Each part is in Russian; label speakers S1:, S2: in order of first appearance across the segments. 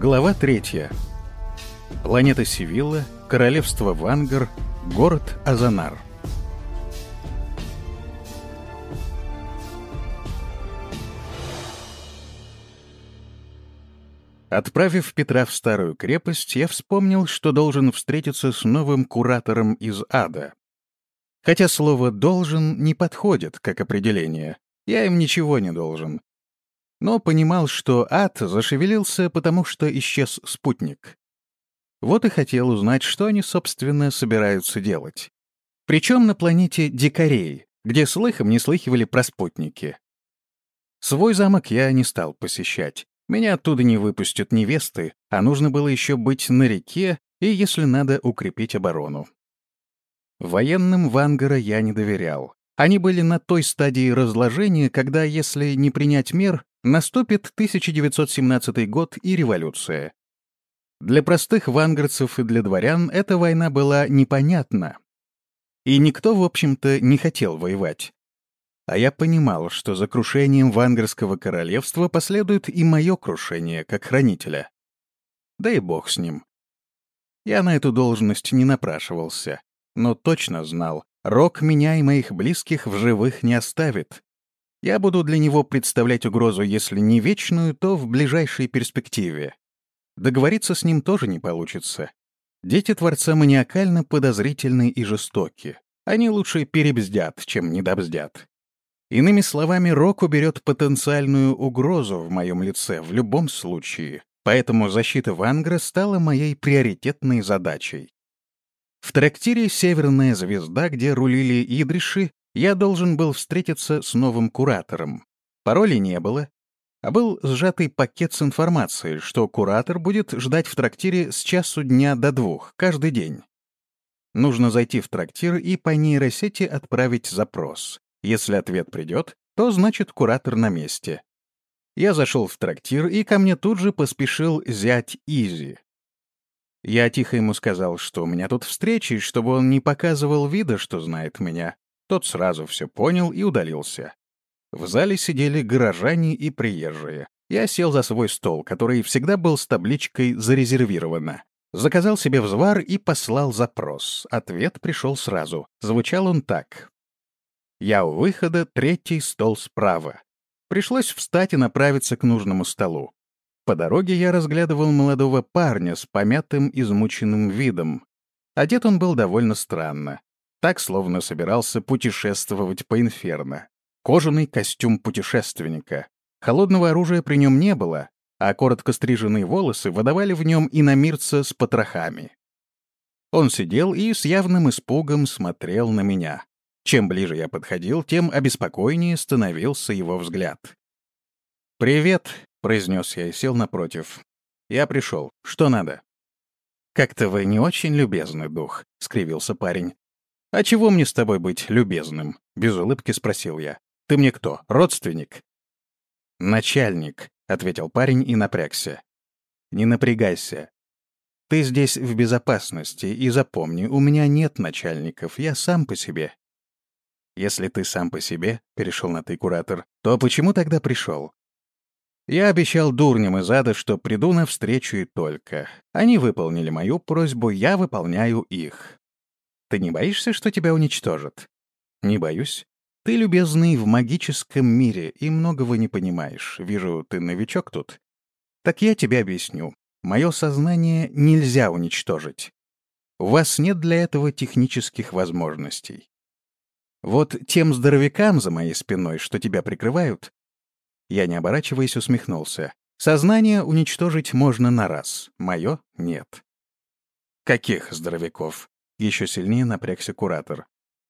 S1: Глава 3. Планета Сивилла, королевство Вангар, город Азанар. Отправив Петра в старую крепость, я вспомнил, что должен встретиться с новым куратором из ада. Хотя слово «должен» не подходит как определение, я им ничего не должен. Но понимал, что ад зашевелился, потому что исчез спутник. Вот и хотел узнать, что они, собственно, собираются делать. Причем на планете дикарей, где слыхом не слыхивали про спутники. Свой замок я не стал посещать. Меня оттуда не выпустят невесты, а нужно было еще быть на реке и, если надо, укрепить оборону. Военным Вангара я не доверял. Они были на той стадии разложения, когда, если не принять мер, наступит 1917 год и революция. Для простых вангарцев и для дворян эта война была непонятна. И никто, в общем-то, не хотел воевать. А я понимал, что за крушением Вангарского королевства последует и мое крушение, как хранителя. Да и бог с ним. Я на эту должность не напрашивался, но точно знал, Рок меня и моих близких в живых не оставит. Я буду для него представлять угрозу, если не вечную, то в ближайшей перспективе. Договориться с ним тоже не получится. Дети Творца маниакально подозрительны и жестоки. Они лучше перебздят, чем недобздят. Иными словами, Рок уберет потенциальную угрозу в моем лице в любом случае, поэтому защита Вангара стала моей приоритетной задачей. В трактире «Северная звезда», где рулили идриши, я должен был встретиться с новым куратором. Паролей не было, а был сжатый пакет с информацией, что куратор будет ждать в трактире с часу дня до 2 каждый день. Нужно зайти в трактир и по нейросети отправить запрос. Если ответ придет, то значит куратор на месте. Я зашел в трактир, и ко мне тут же поспешил зять Изи. Я тихо ему сказал, что у меня тут встреча, и чтобы он не показывал вида, что знает меня. Тот сразу все понял и удалился. В зале сидели горожане и приезжие. Я сел за свой стол, который всегда был с табличкой «Зарезервировано». Заказал себе взвар и послал запрос. Ответ пришел сразу. Звучал он так. «Я у выхода, 3-й стол справа». Пришлось встать и направиться к нужному столу. По дороге я разглядывал молодого парня с помятым, измученным видом. Одет он был довольно странно. Так, словно собирался путешествовать по инферно. Кожаный костюм путешественника. Холодного оружия при нем не было, а коротко стриженные волосы выдавали в нем иномирца с потрохами. Он сидел и с явным испугом смотрел на меня. Чем ближе я подходил, тем обеспокоеннее становился его взгляд. «Привет», — произнес я и сел напротив. «Я пришел. Что надо?» «Как-то вы не очень любезный, дух», — скривился парень. «А чего мне с тобой быть любезным?» — без улыбки спросил я. «Ты мне кто, родственник?» «Начальник», — ответил парень и напрягся. «Не напрягайся. Ты здесь в безопасности, и запомни, у меня нет начальников, я сам по себе». «Если ты сам по себе», — перешел на «ты» куратор, «то почему тогда пришел?» Я обещал дурням из ада, что приду навстречу и только. Они выполнили мою просьбу, я выполняю их. Ты не боишься, что тебя уничтожат? Не боюсь. Ты, любезный, в магическом мире и многого не понимаешь. Вижу, ты новичок тут. Так я тебе объясню. Мое сознание нельзя уничтожить. У вас нет для этого технических возможностей. Вот тем здоровякам за моей спиной, что тебя прикрывают, я, не оборачиваясь, усмехнулся. Сознание уничтожить можно на раз, мое — нет. Каких здоровяков? Еще сильнее напрягся куратор.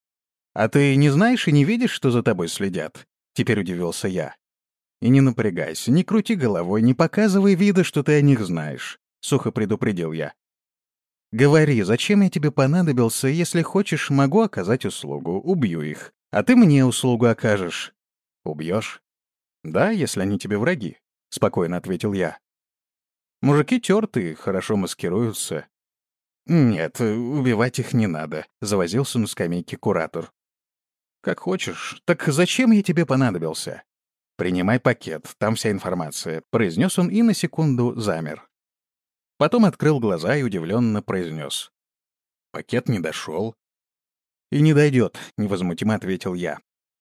S1: А ты не знаешь и не видишь, что за тобой следят? Теперь удивился я. И не напрягайся, не крути головой, не показывай вида, что ты о них знаешь, сухо предупредил я. Говори, зачем я тебе понадобился, если хочешь, могу оказать услугу, убью их, а ты мне услугу окажешь. Убьешь? «Да, если они тебе враги», — спокойно ответил я. «Мужики тертые, хорошо маскируются». «Нет, убивать их не надо», — завозился на скамейке куратор. «Как хочешь. Так зачем я тебе понадобился?» «Принимай пакет, там вся информация», — произнес он и на секунду замер. Потом открыл глаза и удивленно произнес: «Пакет не дошел». «И не дойдет», — невозмутимо ответил я.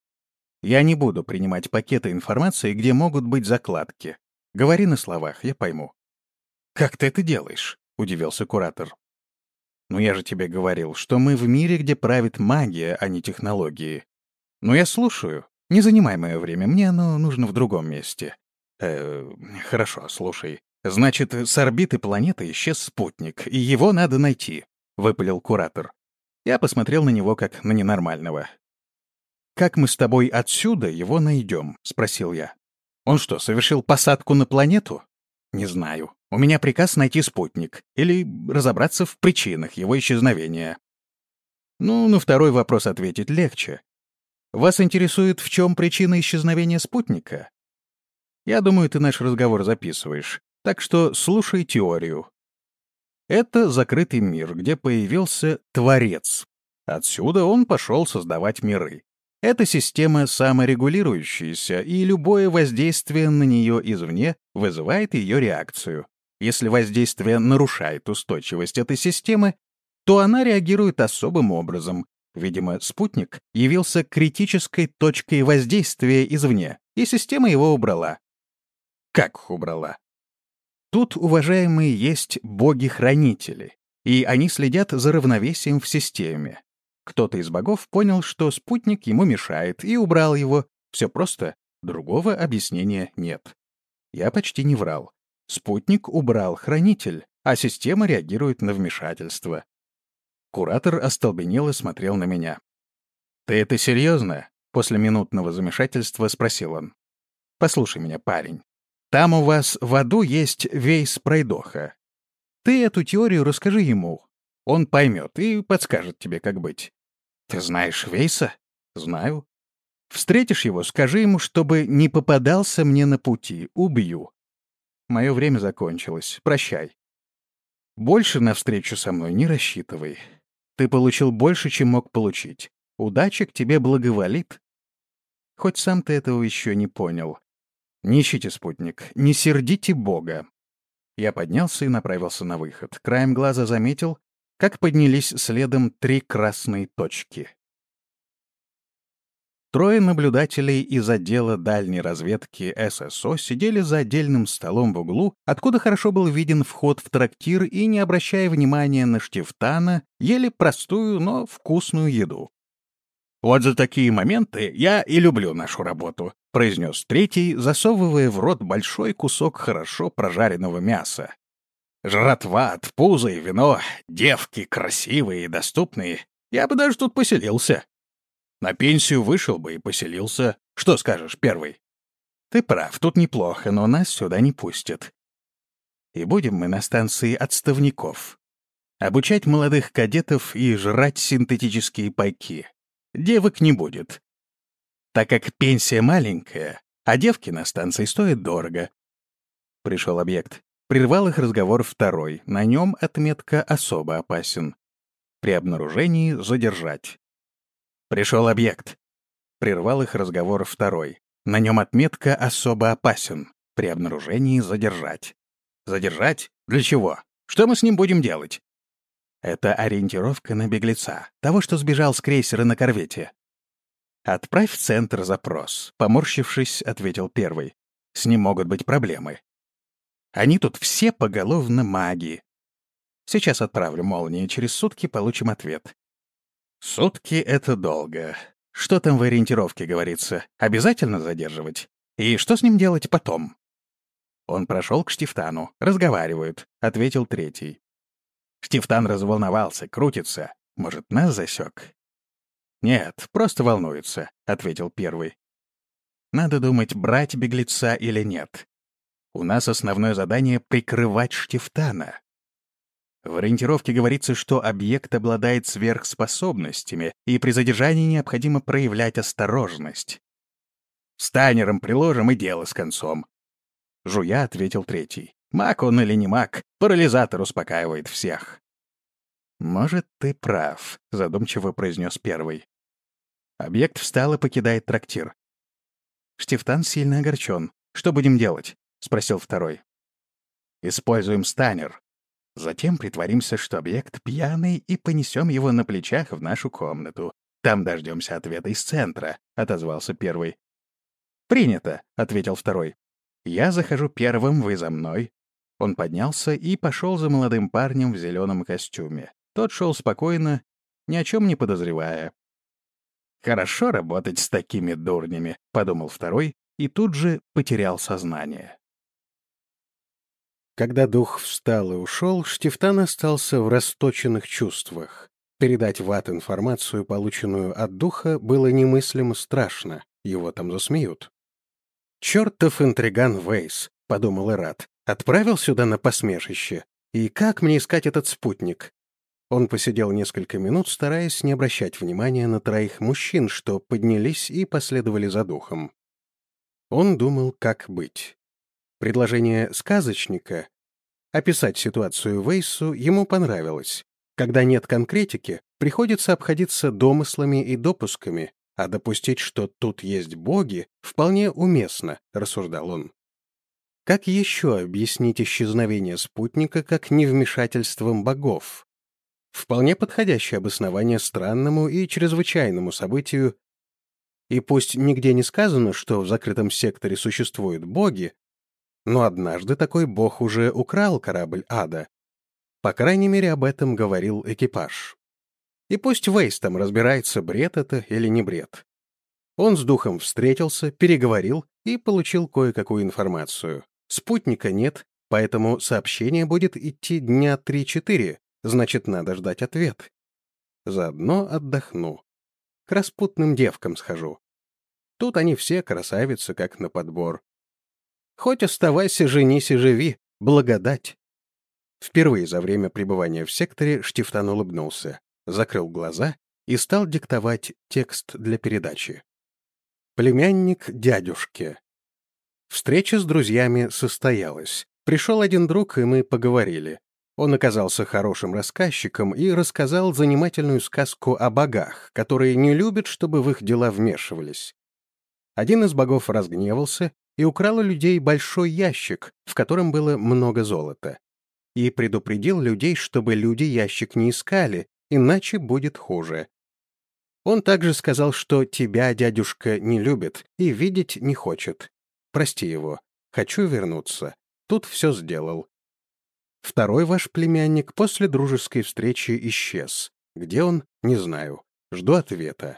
S1: «Я не буду принимать пакеты информации, где могут быть закладки. Говори на словах, я пойму». «Как ты это делаешь?» — удивился куратор. «Ну я же тебе говорил, что мы в мире, где правит магия, а не технологии. Но я слушаю. Не занимай мое время, мне оно нужно в другом месте». Хорошо, слушай. Значит, с орбиты планеты исчез спутник, и его надо найти», — выпалил куратор. Я посмотрел на него как на ненормального. «Как мы с тобой отсюда его найдем?» — спросил я. «Он что, совершил посадку на планету?» «Не знаю. У меня приказ найти спутник или разобраться в причинах его исчезновения». Ну, на второй вопрос ответить легче. Вас интересует, в чем причина исчезновения спутника? Я думаю, ты наш разговор записываешь, так что слушай теорию. Это закрытый мир, где появился Творец. Отсюда он пошел создавать миры. Эта система саморегулирующаяся, и любое воздействие на нее извне вызывает ее реакцию. Если воздействие нарушает устойчивость этой системы, то она реагирует особым образом. Видимо, спутник явился критической точкой воздействия извне, и система его убрала. Как убрала? Тут, уважаемые, есть боги-хранители, и они следят за равновесием в системе. Кто-то из богов понял, что спутник ему мешает, и убрал его. Все просто, другого объяснения нет. Я почти не врал. Спутник убрал хранитель, а система реагирует на вмешательство. Куратор остолбенело смотрел на меня. «Ты это серьезно?» — после минутного замешательства спросил он. «Послушай меня, парень. Там у вас в аду есть Вейс Пройдоха. Ты эту теорию расскажи ему. Он поймет и подскажет тебе, как быть». «Ты знаешь Вейса?» «Знаю». «Встретишь его, скажи ему, чтобы не попадался мне на пути. Убью». «Мое время закончилось. Прощай». «Больше на встречу со мной не рассчитывай. Ты получил больше, чем мог получить. Удача к тебе благоволит». Хоть сам ты этого еще не понял. Не ищите спутник, не сердите Бога. Я поднялся и направился на выход. Краем глаза заметил, как поднялись следом 3 красные точки. Трое наблюдателей из отдела дальней разведки ССО сидели за отдельным столом в углу, откуда хорошо был виден вход в трактир, и, не обращая внимания на Штифтана, ели простую, но вкусную еду. «Вот за такие моменты я и люблю нашу работу», — произнес третий, засовывая в рот большой кусок хорошо прожаренного мяса. «Жратва от пуза и вино, девки красивые и доступные. Я бы даже тут поселился. На пенсию вышел бы и поселился. Что скажешь, первый?» «Ты прав, тут неплохо, но нас сюда не пустят. И будем мы на станции отставников. Обучать молодых кадетов и жрать синтетические пайки. Девок не будет, так как пенсия маленькая, а девки на станции стоят дорого». Пришел объект. Прервал их разговор второй. На нем отметка «Особо опасен». При обнаружении задержать. Пришел объект. Прервал их разговор второй. На нем отметка «Особо опасен». При обнаружении задержать. Задержать? Для чего? Что мы с ним будем делать? Это ориентировка на беглеца, того, что сбежал с крейсера на корвете. «Отправь в центр запрос», — поморщившись, ответил первый. «С ним могут быть проблемы. Они тут все поголовно маги. Сейчас отправлю молнии, через сутки получим ответ». «Сутки — это долго. Что там в ориентировке говорится? Обязательно задерживать? И что с ним делать потом?» «Он прошел к Штифтану. Разговаривают», — ответил третий. Штифтан разволновался, крутится. Может, нас засек? «Нет, просто волнуется», — ответил первый. «Надо думать, брать беглеца или нет. У нас основное задание — прикрывать Штифтана. В ориентировке говорится, что объект обладает сверхспособностями, и при задержании необходимо проявлять осторожность. Станером приложим, и дело с концом». Жуя ответил третий. «Маг он или не маг, парализатор успокаивает всех». «Может, ты прав», — задумчиво произнес первый. Объект встал и покидает трактир. «Штифтан сильно огорчен. Что будем делать?» — спросил второй. «Используем станер. Затем притворимся, что объект пьяный, и понесем его на плечах в нашу комнату. Там дождемся ответа из центра», — отозвался первый. «Принято», — ответил второй. «Я захожу первым, вы за мной». Он поднялся и пошел за молодым парнем в зеленом костюме. Тот шел спокойно, ни о чем не подозревая. «Хорошо работать с такими дурнями», — подумал второй, и тут же потерял сознание. Когда дух встал и ушел, Штифтан остался в расточенных чувствах. Передать в ад информацию, полученную от духа, было немыслимо страшно, его там засмеют. «Чертов интриган Вейс», — подумал Ират, — «отправил сюда на посмешище. И как мне искать этот спутник?» Он посидел несколько минут, стараясь не обращать внимания на троих мужчин, что поднялись и последовали за духом. Он думал, как быть. Предложение сказочника описать ситуацию Вейсу ему понравилось. Когда нет конкретики, приходится обходиться домыслами и допусками, а допустить, что тут есть боги, вполне уместно, рассуждал он. Как еще объяснить исчезновение спутника как невмешательством богов? Вполне подходящее обоснование странному и чрезвычайному событию, и пусть нигде не сказано, что в закрытом секторе существуют боги, но однажды такой бог уже украл корабль ада. По крайней мере, об этом говорил экипаж. И пусть Вейс там разбирается, бред это или не бред. Он с духом встретился, переговорил и получил кое-какую информацию. Спутника нет, поэтому сообщение будет идти дня 3-4, значит, надо ждать ответ. Заодно отдохну. К распутным девкам схожу. Тут они все красавицы, как на подбор. Хоть оставайся, женись и живи, благодать. Впервые за время пребывания в секторе Штифтан улыбнулся, закрыл глаза и стал диктовать текст для передачи. Племянник дядюшки. Встреча с друзьями состоялась. Пришел один друг, и мы поговорили. Он оказался хорошим рассказчиком и рассказал занимательную сказку о богах, которые не любят, чтобы в их дела вмешивались. Один из богов разгневался и украл у людей большой ящик, в котором было много золота. И предупредил людей, чтобы люди ящик не искали, иначе будет хуже. Он также сказал, что тебя дядюшка не любит и видеть не хочет. Прости его. Хочу вернуться. Тут все сделал. Второй ваш племянник после дружеской встречи исчез. Где он, не знаю. Жду ответа.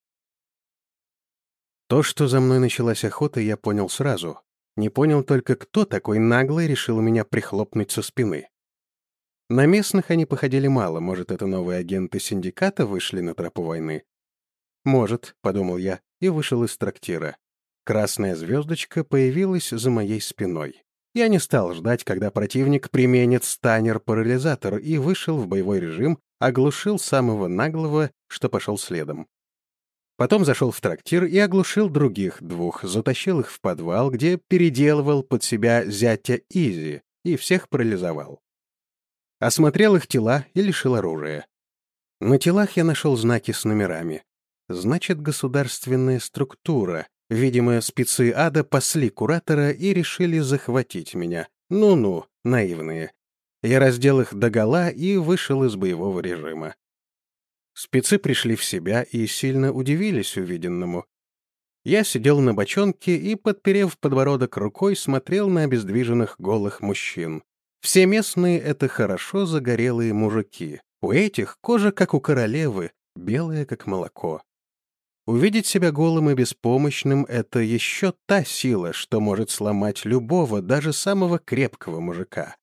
S1: То, что за мной началась охота, я понял сразу. Не понял только, кто такой наглый решил меня прихлопнуть со спины. На местных они походили мало, может, это новые агенты синдиката вышли на тропу войны? Может, — подумал я, и вышел из трактира. Красная звездочка появилась за моей спиной. Я не стал ждать, когда противник применит станер-парализатор, и вышел в боевой режим, оглушил самого наглого, что пошел следом. Потом зашел в трактир и оглушил других двух, затащил их в подвал, где переделывал под себя зятя Изи и всех парализовал. Осмотрел их тела и лишил оружия. На телах я нашел знаки с номерами. Значит, государственная структура. Видимо, спецы ада пасли куратора и решили захватить меня. Ну-ну, наивные. Я раздел их догола и вышел из боевого режима. Спецы пришли в себя и сильно удивились увиденному. Я сидел на бочонке и, подперев подбородок рукой, смотрел на обездвиженных голых мужчин. Все местные — это хорошо загорелые мужики. У этих кожа, как у королевы, белая, как молоко. Увидеть себя голым и беспомощным — это еще та сила, что может сломать любого, даже самого крепкого мужика.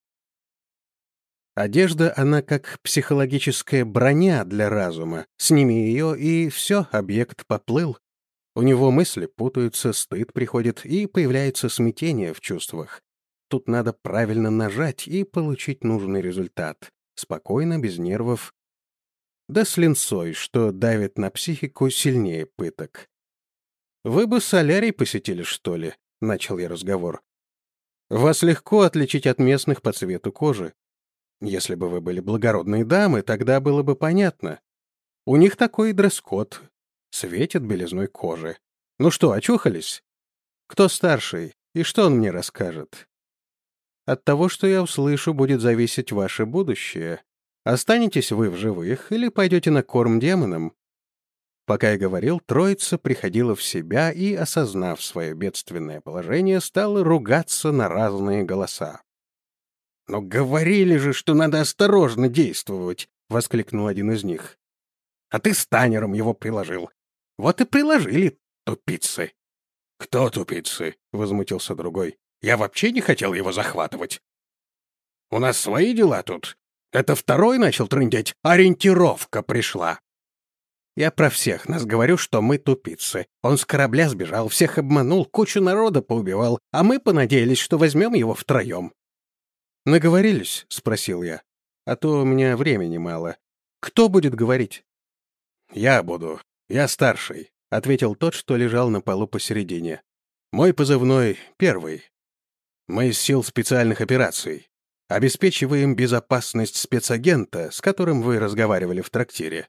S1: Одежда, она как психологическая броня для разума. Сними ее, и все, объект поплыл. У него мысли путаются, стыд приходит, и появляется смятение в чувствах. Тут надо правильно нажать и получить нужный результат. Спокойно, без нервов. Да с линцой, что давит на психику сильнее пыток. «Вы бы солярий посетили, что ли?» — начал я разговор. «Вас легко отличить от местных по цвету кожи. Если бы вы были благородные дамы, тогда было бы понятно. У них такой дресс-код. Светит белизной кожи. Ну что, очухались? Кто старший? И что он мне расскажет?» От того, что я услышу, будет зависеть ваше будущее. Останетесь вы в живых или пойдете на корм демонам?» Пока я говорил, троица приходила в себя и, осознав свое бедственное положение, стала ругаться на разные голоса. «Но говорили же, что надо осторожно действовать!» — воскликнул один из них. «А ты с Танером его приложил. Вот и приложили, тупицы!» «Кто тупицы?» — возмутился другой. «Я вообще не хотел его захватывать. У нас свои дела тут. Это второй начал трындеть, ориентировка пришла». «Я про всех нас говорю, что мы тупицы. Он с корабля сбежал, всех обманул, кучу народа поубивал, а мы понадеялись, что возьмем его втроем». «Наговорились?» — спросил я. «А то у меня времени мало. Кто будет говорить?» «Я буду. Я старший», — ответил тот, что лежал на полу посередине. «Мой позывной — Первый. Мы из сил специальных операций. Обеспечиваем безопасность спецагента, с которым вы разговаривали в трактире».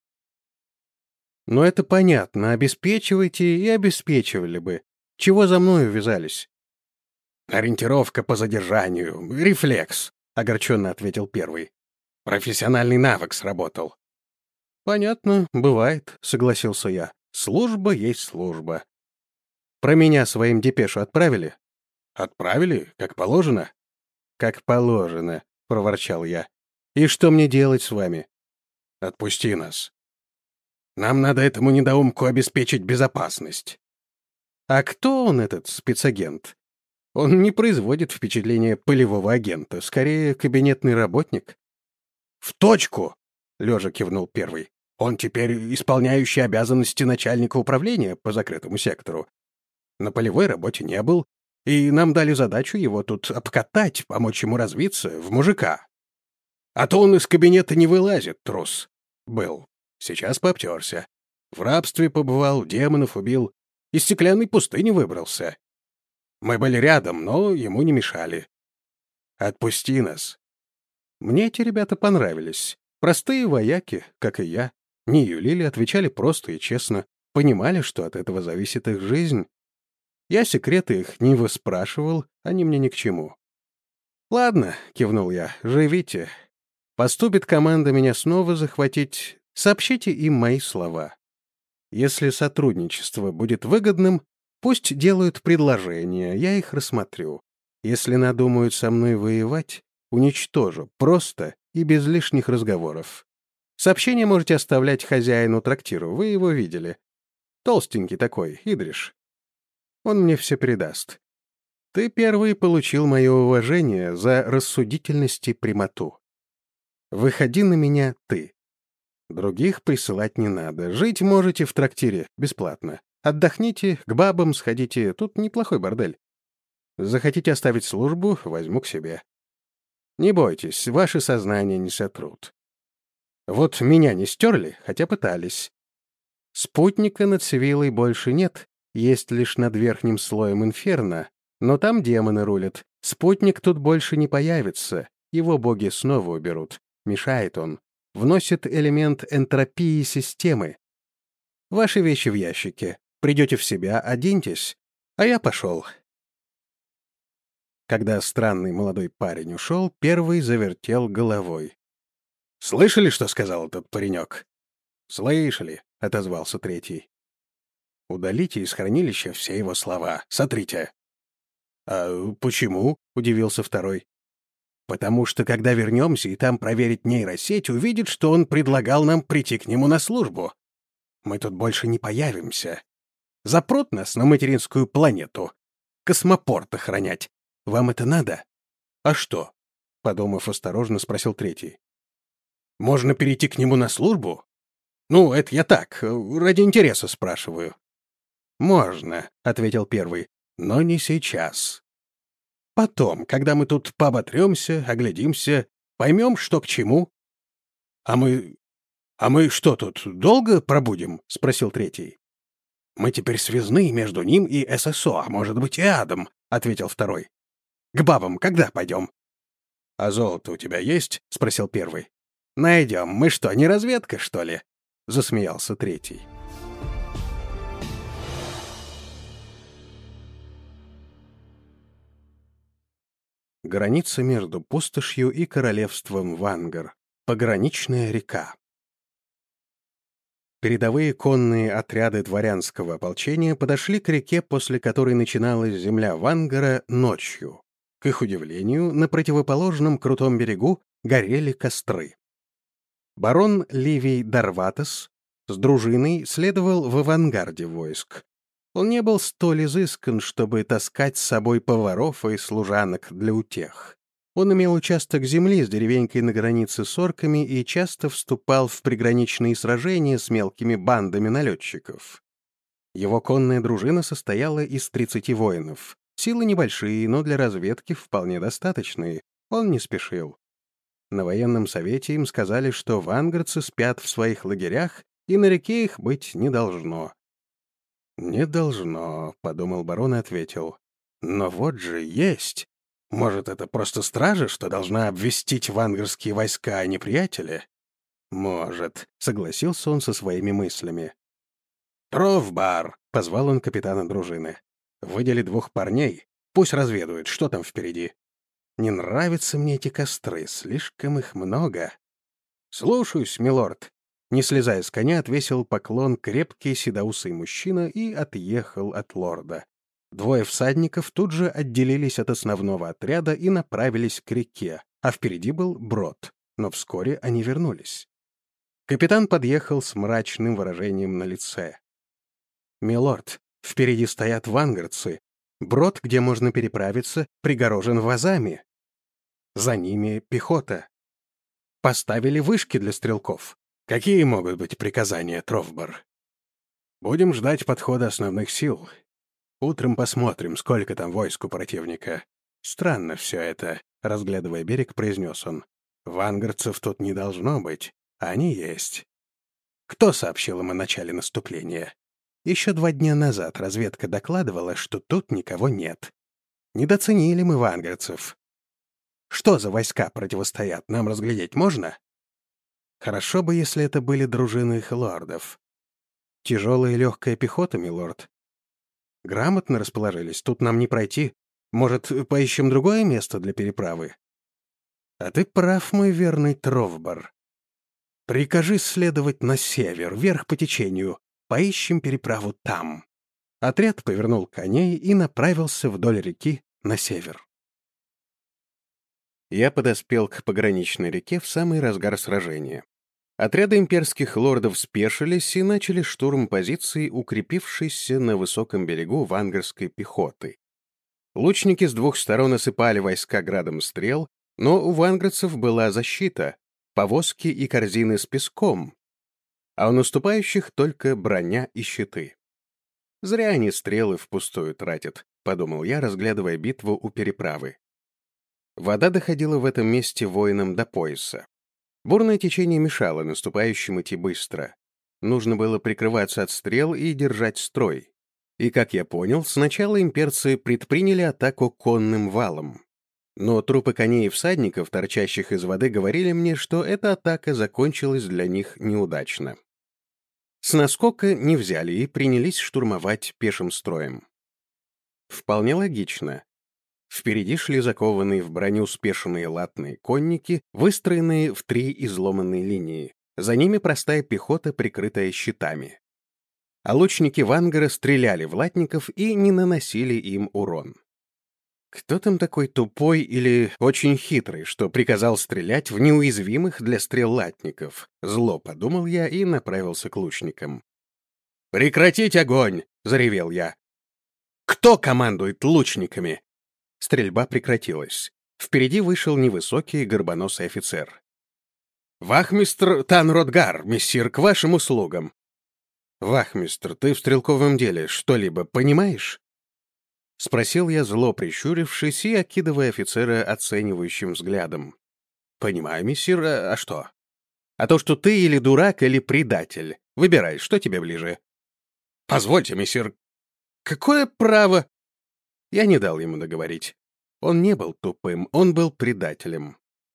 S1: «Ну это понятно. Обеспечивайте и обеспечивали бы. Чего за мной увязались?» «Ориентировка по задержанию. Рефлекс», — огорченно ответил Первый. «Профессиональный навык сработал». «Понятно, бывает», — согласился я. «Служба есть служба». «Про меня своим депешу отправили?» «Отправили, как положено». «Как положено», — проворчал я. «И что мне делать с вами?» «Отпусти нас. Нам надо этому недоумку обеспечить безопасность». «А кто он, этот спецагент?» «Он не производит впечатления полевого агента, скорее кабинетный работник». «В точку!» — лежа кивнул Первый. «Он теперь исполняющий обязанности начальника управления по закрытому сектору. На полевой работе не был, и нам дали задачу его тут обкатать, помочь ему развиться в мужика. А то он из кабинета не вылазит, трус. Был. Сейчас пообтерся. В рабстве побывал, демонов убил, из стеклянной пустыни выбрался. Мы были рядом, но ему не мешали. Отпусти нас». Мне эти ребята понравились. Простые вояки, как и я. Не юлили, отвечали просто и честно. Понимали, что от этого зависит их жизнь. Я секреты их не выспрашивал, они мне ни к чему. «Ладно», — кивнул я, — «живите. Поступит команда меня снова захватить, сообщите им мои слова. Если сотрудничество будет выгодным, пусть делают предложения, я их рассмотрю. Если надумают со мной воевать, уничтожу, просто и без лишних разговоров. Сообщение можете оставлять хозяину трактиру, вы его видели. Толстенький такой, Идриш. Он мне все передаст. Ты первый получил мое уважение за рассудительность и прямоту. Выходи на меня ты. Других присылать не надо. Жить можете в трактире, бесплатно. Отдохните, к бабам сходите, тут неплохой бордель. Захотите оставить службу, возьму к себе. Не бойтесь, ваши сознания не сотрут. Вот меня не стерли, хотя пытались. Спутника над Севилой больше нет, есть лишь над верхним слоем инферно, но там демоны рулят. Спутник тут больше не появится, его боги снова уберут. Мешает он. Вносит элемент энтропии системы. Ваши вещи в ящике. Придете в себя, оденьтесь. А я пошел. Когда странный молодой парень ушел, Первый завертел головой. «Слышали, что сказал этот паренек?» «Слышали», — отозвался Третий. «Удалите из хранилища все его слова. Сотрите». «А почему?» — удивился Второй. «Потому что, когда вернемся и там проверить нейросеть, увидит, что он предлагал нам прийти к нему на службу. Мы тут больше не появимся. Запрут нас на материнскую планету. Космопорт охранять. Вам это надо?» «А что?» — подумав осторожно, спросил Третий. «Можно перейти к нему на службу? Ну, это я так, ради интереса спрашиваю». «Можно», — ответил Первый, — «но не сейчас. Потом, когда мы тут пооботремся, оглядимся, поймем, что к чему». «А мы что тут, долго пробудем?» — спросил Третий. «Мы теперь связны между ним и ССО, а может быть и адом», — ответил Второй. «К бабам когда пойдем?» «А золото у тебя есть?» — спросил Первый. «Найдем. Мы что, не разведка, что ли?» — засмеялся Третий. Граница между пустошью и королевством Вангар. Пограничная река. Передовые конные отряды дворянского ополчения подошли к реке, после которой начиналась земля Вангара, ночью. К их удивлению, на противоположном крутом берегу горели костры. Барон Ливий Дарватес с дружиной следовал в авангарде войск. Он не был столь изыскан, чтобы таскать с собой поваров и служанок для утех. Он имел участок земли с деревенькой на границе с орками и часто вступал в приграничные сражения с мелкими бандами налетчиков. Его конная дружина состояла из 30 воинов. Силы небольшие, но для разведки вполне достаточные. Он не спешил. На военном совете им сказали, что вангардцы спят в своих лагерях, и на реке их быть не должно. «Не должно», — подумал барон и ответил. «Но вот же есть. Может, это просто стража, что должна обвестить вангарские войска о неприятеле?» «Может», — согласился он со своими мыслями. «Тровбар!» — позвал он капитана дружины. «Выдели 2 парней. Пусть разведают, что там впереди. Не нравятся мне эти костры, слишком их много». «Слушаюсь, милорд». Не слезая с коня, отвесил поклон крепкий седоусый мужчина и отъехал от лорда. 2 всадников тут же отделились от основного отряда и направились к реке, а впереди был брод, но вскоре они вернулись. Капитан подъехал с мрачным выражением на лице. «Милорд, впереди стоят вангардцы. Брод, где можно переправиться, пригорожен вазами. За ними пехота. Поставили вышки для стрелков. Какие могут быть приказания, Тровбар? Будем ждать подхода основных сил. Утром посмотрим, сколько там войск у противника. Странно все это», — разглядывая берег, произнес он. «Вангардцев тут не должно быть, а они есть. Кто сообщил им о начале наступления? Еще 2 дня назад разведка докладывала, что тут никого нет. Недооценили мы вангардцев. Что за войска противостоят, нам разглядеть можно? Хорошо бы, если это были дружины их лордов. Тяжелая и легкая пехота, милорд. Грамотно расположились, тут нам не пройти. Может, поищем другое место для переправы? А ты прав, мой верный Тровбар. Прикажи следовать на север, вверх по течению. Поищем переправу там». Отряд повернул коней и направился вдоль реки на север. Я подоспел к пограничной реке в самый разгар сражения. Отряды имперских лордов спешились и начали штурм позиций, укрепившейся на высоком берегу вангарской пехоты. Лучники с 2 сторон осыпали войска градом стрел, но у вангардцев была защита, повозки и корзины с песком, а у наступающих только броня и щиты. «Зря они стрелы впустую тратят», — подумал я, разглядывая битву у переправы. Вода доходила в этом месте воинам до пояса. Бурное течение мешало наступающим идти быстро. Нужно было прикрываться от стрел и держать строй. И, как я понял, сначала имперцы предприняли атаку конным валом. Но трупы коней и всадников, торчащих из воды, говорили мне, что эта атака закончилась для них неудачно. С наскока не взяли и принялись штурмовать пешим строем. Вполне логично. Впереди шли закованные в броню спешенные латные конники, выстроенные в 3 изломанные линии. За ними простая пехота, прикрытая щитами. А лучники Вангара стреляли в латников и не наносили им урон. Кто там такой тупой или очень хитрый, что приказал стрелять в неуязвимых для стрел латников? Зло подумал я и направился к лучникам. «Прекратить огонь!» — заревел я. «Кто командует лучниками?» Стрельба прекратилась. Впереди вышел невысокий горбоносый офицер. «Вахмистр Танродгар, мессир, к вашим услугам». «Вахмистр, ты в стрелковом деле что-либо понимаешь?» — спросил я, зло прищурившись и окидывая офицера оценивающим взглядом. «Понимаю, мессир, а что?» «А то, что ты или дурак, или предатель. Выбирай, что тебе ближе». «Позвольте, мессир, какое право?» Я не дал ему договорить. Он не был тупым, он был предателем.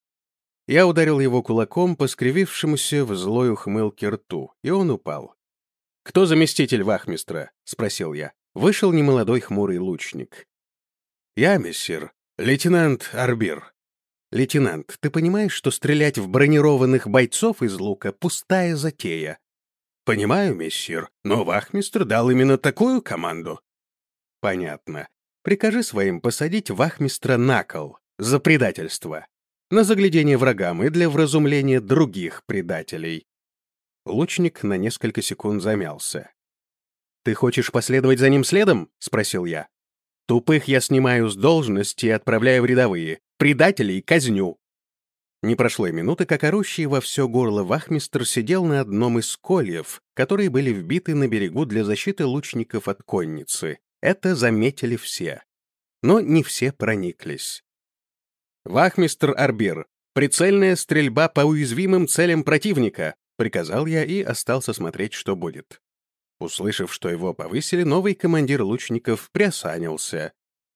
S1: Я ударил его кулаком по скривившемуся в злой ухмылке рту, и он упал. «Кто заместитель вахмистра?» — спросил я. Вышел немолодой хмурый лучник. «Я, мессир. «Лейтенант Арбир, лейтенант, ты понимаешь, что стрелять в бронированных бойцов из лука — пустая затея?» «Понимаю, мессир, но вахмистр дал именно такую команду». «Понятно. Прикажи своим посадить вахмистра на кол за предательство, на заглядение врагам и для вразумления других предателей». Лучник на несколько секунд замялся. «Ты хочешь последовать за ним следом?» — спросил я. «Тупых я снимаю с должности и отправляю в рядовые. Предателей казню». Не прошло и минуты, как орущий во все горло вахмистр сидел на одном из кольев, которые были вбиты на берегу для защиты лучников от конницы. Это заметили все. Но не все прониклись. «Вахмистр Арбир, прицельная стрельба по уязвимым целям противника», — приказал я и остался смотреть, что будет. Услышав, что его повысили, новый командир лучников приосанился.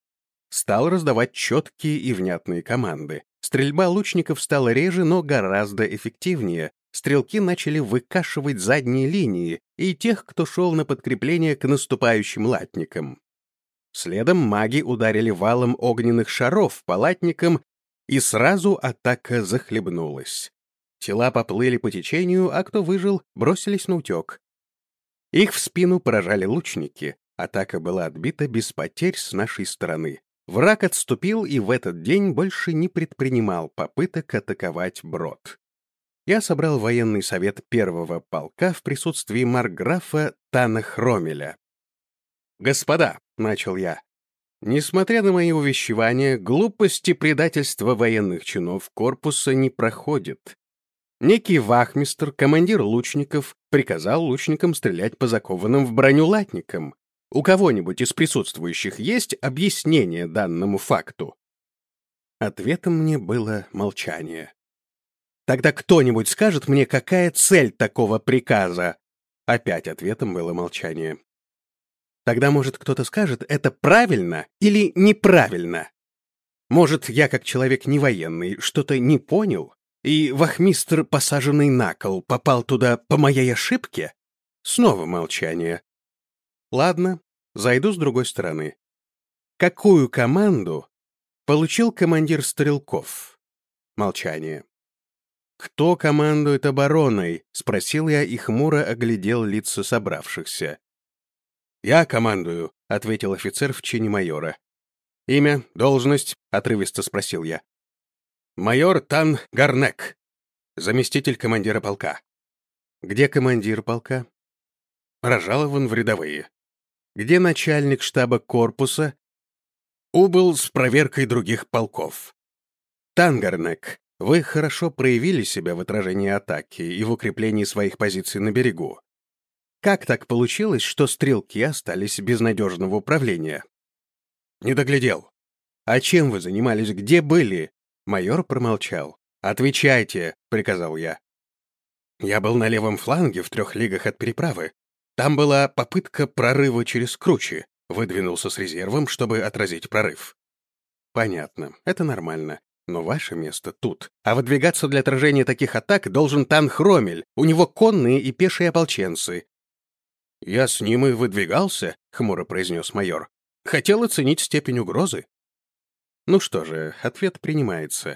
S1: Стал раздавать четкие и внятные команды. Стрельба лучников стала реже, но гораздо эффективнее. Стрелки начали выкашивать задние линии и тех, кто шел на подкрепление к наступающим латникам. Следом маги ударили валом огненных шаров по латникам, и сразу атака захлебнулась. Тела поплыли по течению, а кто выжил, бросились на утек. Их в спину поражали лучники. Атака была отбита без потерь с нашей стороны. Враг отступил и в этот день больше не предпринимал попыток атаковать брод. Я собрал военный совет первого полка в присутствии маркграфа Тана Хромеля. «Господа», — начал я, — «несмотря на мои увещевания, глупости предательства военных чинов корпуса не проходит. Некий вахмистр, командир лучников, приказал лучникам стрелять по закованным в броню латникам. У кого-нибудь из присутствующих есть объяснение данному факту?» Ответом мне было молчание. «Тогда кто-нибудь скажет мне, какая цель такого приказа?» Опять ответом было молчание. «Тогда, может, кто-то скажет, это правильно или неправильно? Может, я, как человек не военный, что-то не понял, и вахмистр, посаженный на кол, попал туда по моей ошибке?» Снова молчание. Ладно, зайду с другой стороны. Какую команду получил командир стрелков? Молчание. «Кто командует обороной?» — спросил я и хмуро оглядел лица собравшихся. «Я командую», — ответил офицер в чине майора. «Имя, должность?» — отрывисто спросил я. «Майор Тан Гарнек, заместитель командира полка». «Где командир полка?» «Разжалован в рядовые». «Где начальник штаба корпуса?» «Убыл с проверкой других полков». «Тан Гарнек, вы хорошо проявили себя в отражении атаки и в укреплении своих позиций на берегу. Как так получилось, что стрелки остались без надежного управления?» «Не доглядел». «А чем вы занимались? Где были?» Майор промолчал. «Отвечайте», — приказал я. «Я был на левом фланге в 3 лигах от переправы. Там была попытка прорыва через Кручи. Выдвинулся с резервом, чтобы отразить прорыв». «Понятно, это нормально. Но ваше место тут. А выдвигаться для отражения таких атак должен Тан Хромель. У него конные и пешие ополченцы». «Я с ним и выдвигался», — хмуро произнес майор. «Хотел оценить степень угрозы». Ну что же, ответ принимается.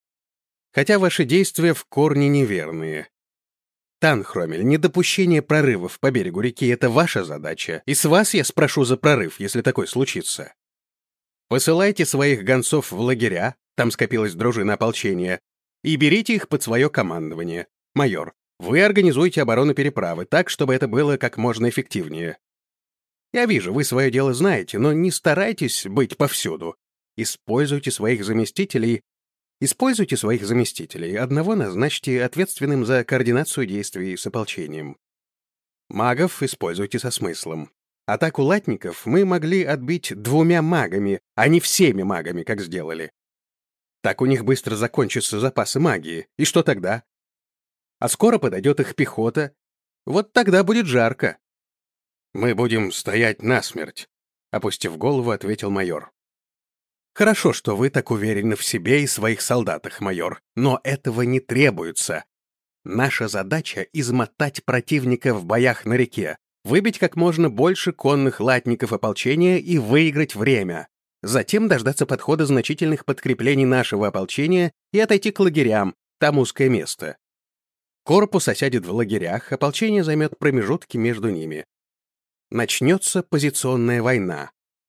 S1: Хотя ваши действия в корне неверные. Тан Хромель, недопущение прорывов по берегу реки — это ваша задача, и с вас я спрошу за прорыв, если такой случится. Посылайте своих гонцов в лагеря, там скопилась дружина ополчения, и берите их под свое командование. Майор, вы организуете оборону переправы так, чтобы это было как можно эффективнее. Я вижу, вы свое дело знаете, но не старайтесь быть повсюду. Используйте своих заместителей, одного назначьте ответственным за координацию действий с ополчением. Магов используйте со смыслом. Атаку латников мы могли отбить 2 магами, а не всеми магами, как сделали. Так у них быстро закончатся запасы магии, и что тогда? А скоро подойдет их пехота, вот тогда будет жарко. «Мы будем стоять насмерть», — опустив голову, ответил майор. «Хорошо, что вы так уверены в себе и своих солдатах, майор, но этого не требуется. Наша задача — измотать противника в боях на реке, выбить как можно больше конных латников ополчения и выиграть время.
S2: Затем дождаться подхода значительных подкреплений нашего ополчения и отойти к лагерям, там узкое место. Корпус осядет в лагерях, ополчение займет промежутки между ними. Начнется позиционная война.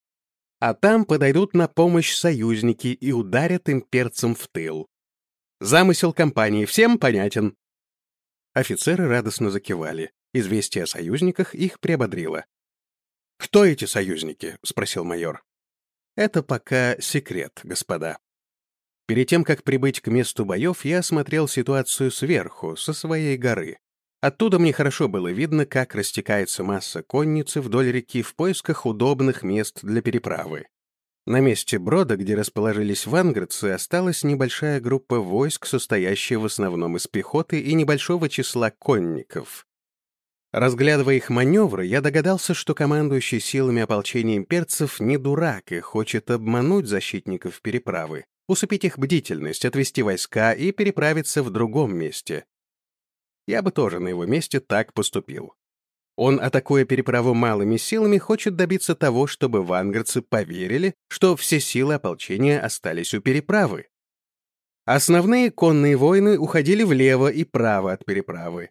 S2: А там подойдут на помощь союзники и ударят имперцам в тыл. Замысел кампании всем понятен. Офицеры радостно закивали. Известие о союзниках их приободрило. «Кто эти союзники?» — спросил майор. «Это пока секрет, господа». Перед тем, как прибыть к месту боев, я осмотрел ситуацию сверху, со своей горы. Оттуда мне хорошо было видно, как растекается масса конницы вдоль реки в поисках удобных мест для переправы. На месте брода, где расположились ванградцы, осталась небольшая группа войск, состоящая в основном из пехоты и небольшого числа конников. Разглядывая их маневры, я догадался, что командующий силами ополчения имперцев не дурак и хочет обмануть защитников переправы, усыпить их бдительность, отвести войска и переправиться в другом месте. Я бы тоже на его месте так поступил. Он, атакуя переправу малыми силами, хочет добиться того, чтобы ванградцы поверили, что все силы ополчения остались у переправы. Основные конные воины уходили влево и право от переправы.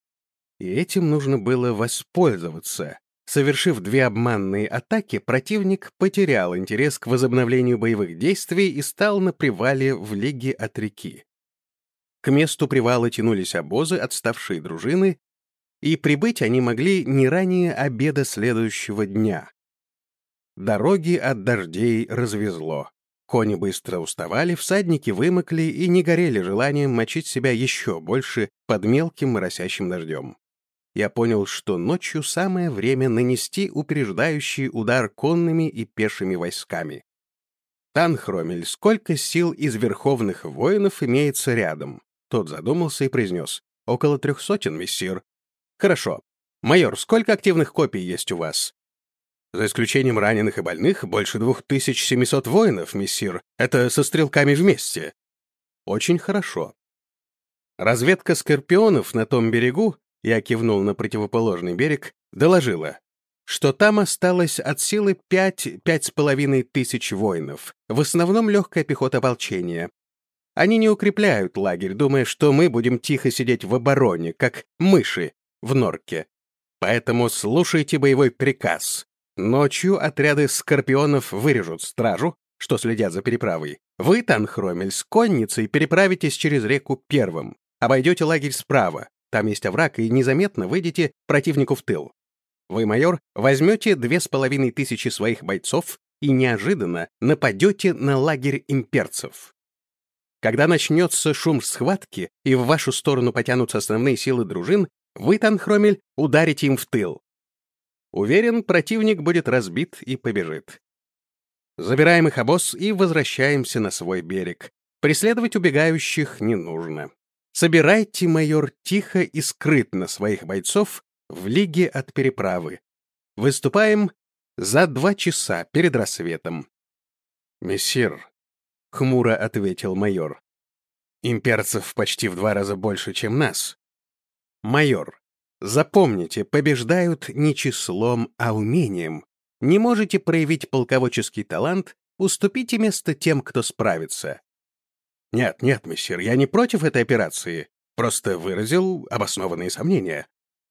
S2: И этим нужно было воспользоваться. Совершив 2 обманные атаки, противник потерял интерес к возобновлению боевых действий и стал на привале в лиге от реки. К месту привала тянулись обозы, отставшие дружины, и прибыть они могли не ранее обеда следующего дня. Дороги от дождей развезло. Кони быстро уставали, всадники вымокли и не горели желанием мочить себя еще больше под мелким моросящим дождем. Я понял, что ночью самое время нанести упреждающий удар конными и пешими войсками. «Танхромель, сколько сил из верховных воинов имеется рядом?» Тот задумался и произнес. «Около 300, мессир». «Хорошо. Майор, сколько активных копий есть у вас?» «За исключением раненых и больных, больше 2700 воинов, мессир. Это со стрелками вместе». «Очень хорошо». Разведка скорпионов на том берегу, я кивнул на противоположный берег, доложила, что там осталось от силы 5-5,5 тысяч воинов, в основном легкая пехота ополчения. Они не укрепляют лагерь, думая, что мы будем тихо сидеть в обороне, как мыши в норке. Поэтому слушайте боевой приказ. Ночью отряды скорпионов вырежут стражу, что следят за переправой. Вы, Танхромель, с конницей переправитесь через реку первым. Обойдете лагерь справа. Там есть овраг, и незаметно выйдете противнику в тыл. Вы, майор, возьмете 2500 своих бойцов и неожиданно нападете на лагерь имперцев. Когда начнется шум схватки и в вашу сторону потянутся основные силы дружин, вы, Танхромель, ударите им в тыл. Уверен, противник будет разбит и побежит. Забираем их обоз и возвращаемся на свой берег. Преследовать убегающих не нужно. Собирайте, майор, тихо и скрытно своих бойцов в лиге от переправы. Выступаем за 2 часа перед рассветом. «Мессир», — хмуро ответил майор, — «имперцев почти в 2 раза больше, чем нас». «Майор, запомните, побеждают не числом, а умением. Не можете проявить полководческий талант, уступите место тем, кто справится». «Нет, нет, мессир, я не против этой операции, просто выразил обоснованные сомнения».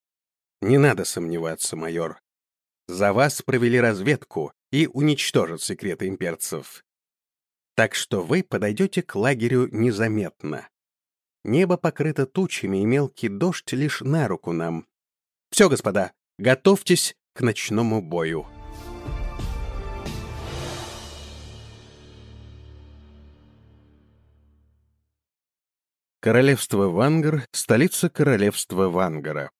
S2: «Не надо сомневаться, майор. За вас провели разведку и уничтожат секреты имперцев. Так что вы подойдете к лагерю незаметно. Небо покрыто тучами, и мелкий дождь лишь на руку нам. Все, господа, готовьтесь к ночному бою».
S1: Королевство Вангар — столица королевства Вангара.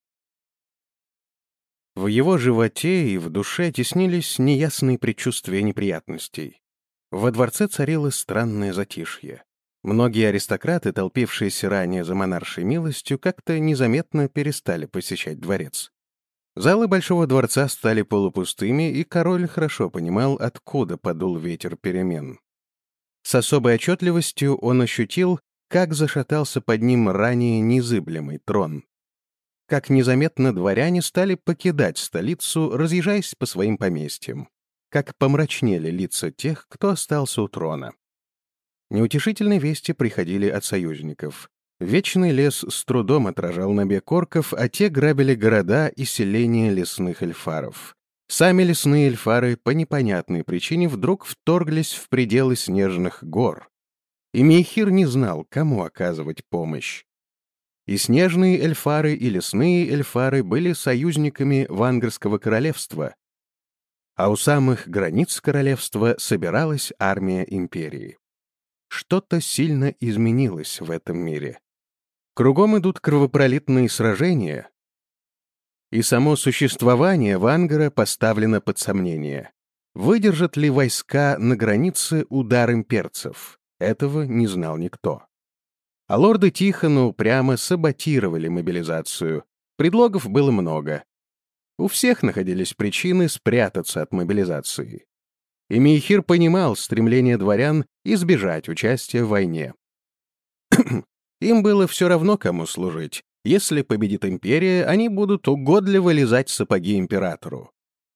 S1: В его животе и в душе теснились неясные предчувствия неприятностей. Во дворце царило странное затишье. Многие аристократы, толпившиеся ранее за монаршей милостью, как-то незаметно перестали посещать дворец. Залы Большого дворца стали полупустыми, и король хорошо понимал, откуда подул ветер перемен. С особой отчетливостью он ощутил, как зашатался под ним ранее незыблемый трон. Как незаметно дворяне стали покидать столицу, разъезжаясь по своим поместьям. как помрачнели лица тех, кто остался у трона. Неутешительные вести приходили от союзников. Вечный лес с трудом отражал набег орков, а те грабили города и селения лесных эльфаров. Сами лесные эльфары по непонятной причине вдруг вторглись в пределы снежных гор. И Мейхир не знал, кому оказывать помощь. И снежные эльфары, и лесные эльфары были союзниками Вангарского королевства, а у самых границ королевства собиралась армия империи. Что-то сильно изменилось в этом мире. Кругом идут кровопролитные сражения, и само существование Вангара поставлено под сомнение. Выдержат ли войска на границе удар имперцев? Этого не знал никто. А лорды Тихона упрямо саботировали мобилизацию. Предлогов было много. У всех находились причины спрятаться от мобилизации. И Мейхир понимал стремление дворян избежать участия в войне. Им было все равно, кому служить. Если победит империя, они будут угодливо лизать сапоги императору.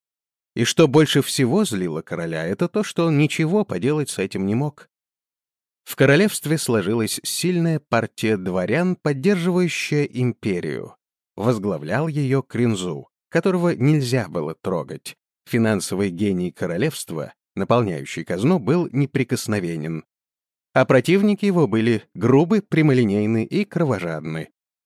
S1: И что больше всего злило короля, это то, что он ничего поделать с этим не мог. В королевстве сложилась сильная партия дворян, поддерживающая империю. Возглавлял ее Кринзу, которого нельзя было трогать. Финансовый гений королевства, наполняющий казну, был неприкосновенен. А противники его были грубы, прямолинейны и кровожадны.